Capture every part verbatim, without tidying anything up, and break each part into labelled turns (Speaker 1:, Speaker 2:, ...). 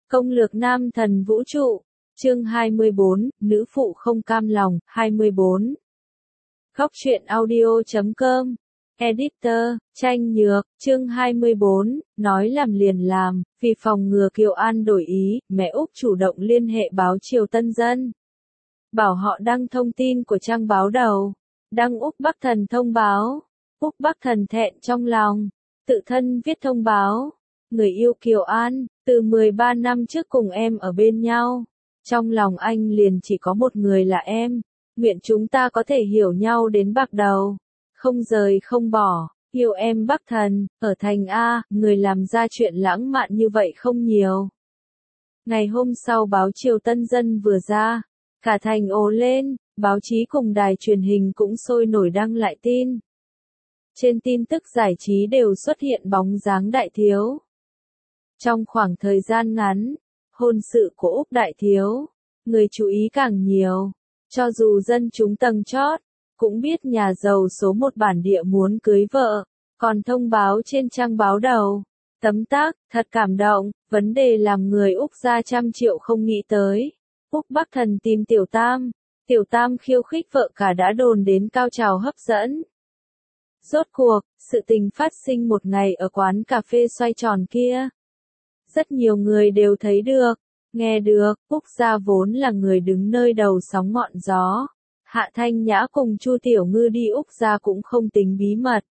Speaker 1: Công lược nam thần vũ trụ, chương hai mươi bốn, nữ phụ không cam lòng, hai mươi bốn. Góc truyện audio chấm com, Editor, Tranh Nhược, chương hai mươi bốn, nói làm liền làm, vì phòng ngừa Kiều An đổi ý, mẹ Úc chủ động liên hệ báo Triều Tân Dân. Bảo họ đăng thông tin của trang báo đầu, đăng Úc Bắc Thần thông báo, Úc Bắc Thần thẹn trong lòng, tự thân viết thông báo. Người yêu Kiều An, từ mười ba năm trước cùng em ở bên nhau. Trong lòng anh liền chỉ có một người là em. Nguyện chúng ta có thể hiểu nhau đến bạc đầu. Không rời không bỏ, yêu em Bắc Thần, ở thành A, người làm ra chuyện lãng mạn như vậy không nhiều. Ngày hôm sau báo Triều Tân Dân vừa ra, cả thành ồ lên, báo chí cùng đài truyền hình cũng sôi nổi đăng lại tin. Trên tin tức giải trí đều xuất hiện bóng dáng Đại Thiếu. Trong khoảng thời gian ngắn, hôn sự của Úc Đại Thiếu, người chú ý càng nhiều. Cho dù dân chúng tầng chót, cũng biết nhà giàu số một bản địa muốn cưới vợ, còn thông báo trên trang báo đầu. Tấm tắc, thật cảm động, vấn đề làm người Úc ra trăm triệu không nghĩ tới. Úc Bắc Thần tìm Tiểu Tam, Tiểu Tam khiêu khích vợ cả đã đồn đến cao trào hấp dẫn. Rốt cuộc, sự tình phát sinh một ngày ở quán cà phê xoay tròn kia. Rất nhiều người đều thấy được, nghe được, Úc gia vốn là người đứng nơi đầu sóng ngọn gió. Hạ Thanh Nhã cùng Chu Tiểu Ngư đi Úc gia cũng không tính bí mật.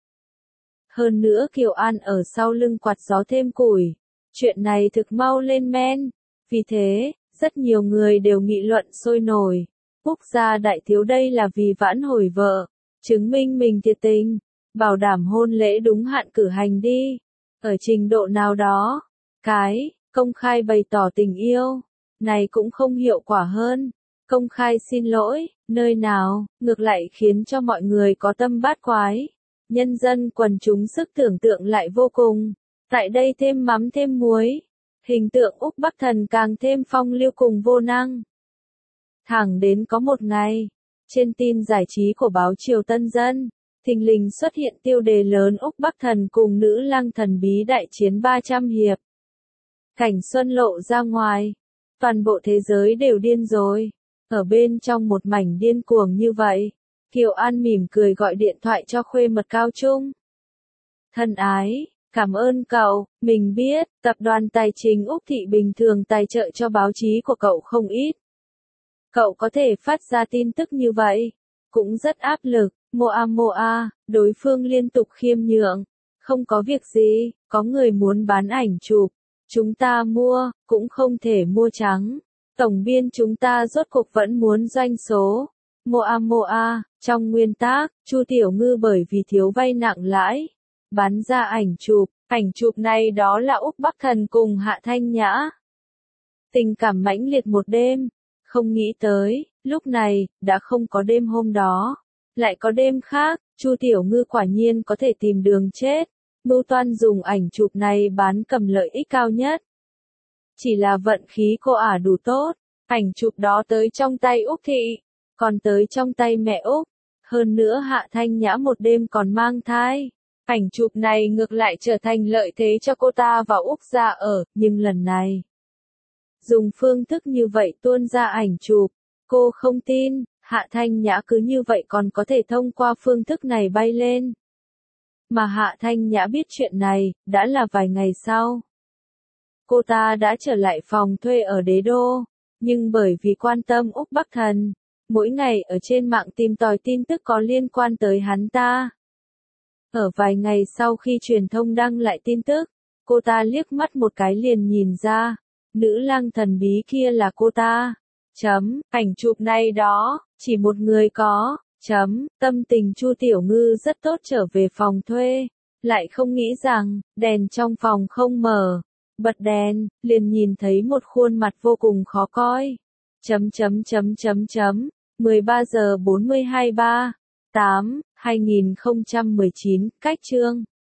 Speaker 1: Hơn nữa Kiều An ở sau lưng quạt gió thêm củi. Chuyện này thực mau lên men. Vì thế, rất nhiều người đều nghị luận sôi nổi. Úc gia Đại Thiếu đây là vì vãn hồi vợ, chứng minh mình thiệt tình, bảo đảm hôn lễ đúng hạn cử hành đi. Ở trình độ nào đó, cái, công khai bày tỏ tình yêu, này cũng không hiệu quả hơn. Công khai xin lỗi, nơi nào, ngược lại khiến cho mọi người có tâm bát quái. Nhân dân quần chúng sức tưởng tượng lại vô cùng. Tại đây thêm mắm thêm muối. Hình tượng Úc Bắc Thần càng thêm phong lưu cùng vô năng. Thẳng đến có một ngày, trên tin giải trí của báo Triều Tân Dân, thình lình xuất hiện tiêu đề lớn Úc Bắc Thần cùng nữ lang thần bí đại chiến ba trăm hiệp. Cảnh xuân lộ ra ngoài, toàn bộ thế giới đều điên rồi. Ở bên trong một mảnh điên cuồng như vậy, Kiều An mỉm cười gọi điện thoại cho khuê mật Cao Trung. Thân ái, cảm ơn cậu, mình biết, tập đoàn tài chính Úc Thị bình thường tài trợ cho báo chí của cậu không ít. Cậu có thể phát ra tin tức như vậy, cũng rất áp lực, moa moa, đối phương liên tục khiêm nhượng. Không có việc gì, có người muốn bán ảnh chụp, chúng ta mua, cũng không thể mua trắng. Tổng biên chúng ta rốt cuộc vẫn muốn doanh số. Moa moa, trong nguyên tắc, Chu Tiểu Ngư bởi vì thiếu vay nặng lãi, bán ra ảnh chụp, ảnh chụp này đó là Úc Bắc Thần cùng Hạ Thanh Nhã. Tình cảm mãnh liệt một đêm, không nghĩ tới, lúc này, đã không có đêm hôm đó, lại có đêm khác, Chu Tiểu Ngư quả nhiên có thể tìm đường chết, mưu toan dùng ảnh chụp này bán cầm lợi ích cao nhất. Chỉ là vận khí cô ả đủ tốt, ảnh chụp đó tới trong tay Úc Thị, còn tới trong tay mẹ Úc, hơn nữa Hạ Thanh Nhã một đêm còn mang thai. Ảnh chụp này ngược lại trở thành lợi thế cho cô ta và Úc gia ở, nhưng lần này, dùng phương thức như vậy tuôn ra ảnh chụp, cô không tin, Hạ Thanh Nhã cứ như vậy còn có thể thông qua phương thức này bay lên. Mà Hạ Thanh Nhã biết chuyện này, đã là vài ngày sau. Cô ta đã trở lại phòng thuê ở Đế Đô, nhưng bởi vì quan tâm Úc Bắc Thần, mỗi ngày ở trên mạng tìm tòi tin tức có liên quan tới hắn ta. Ở vài ngày sau khi truyền thông đăng lại tin tức, cô ta liếc mắt một cái liền nhìn ra, nữ lang thần bí kia là cô ta. Chấm, ảnh chụp này đó, chỉ một người có. Chấm, tâm tình Chu Tiểu Ngư rất tốt trở về phòng thuê, lại không nghĩ rằng, đèn trong phòng không mở. Bật đèn, liền nhìn thấy một khuôn mặt vô cùng khó coi. Chấm chấm chấm chấm chấm, mười ba giờ bốn mươi hai ba, tám, hai nghìn không trăm mười chín, cách chương.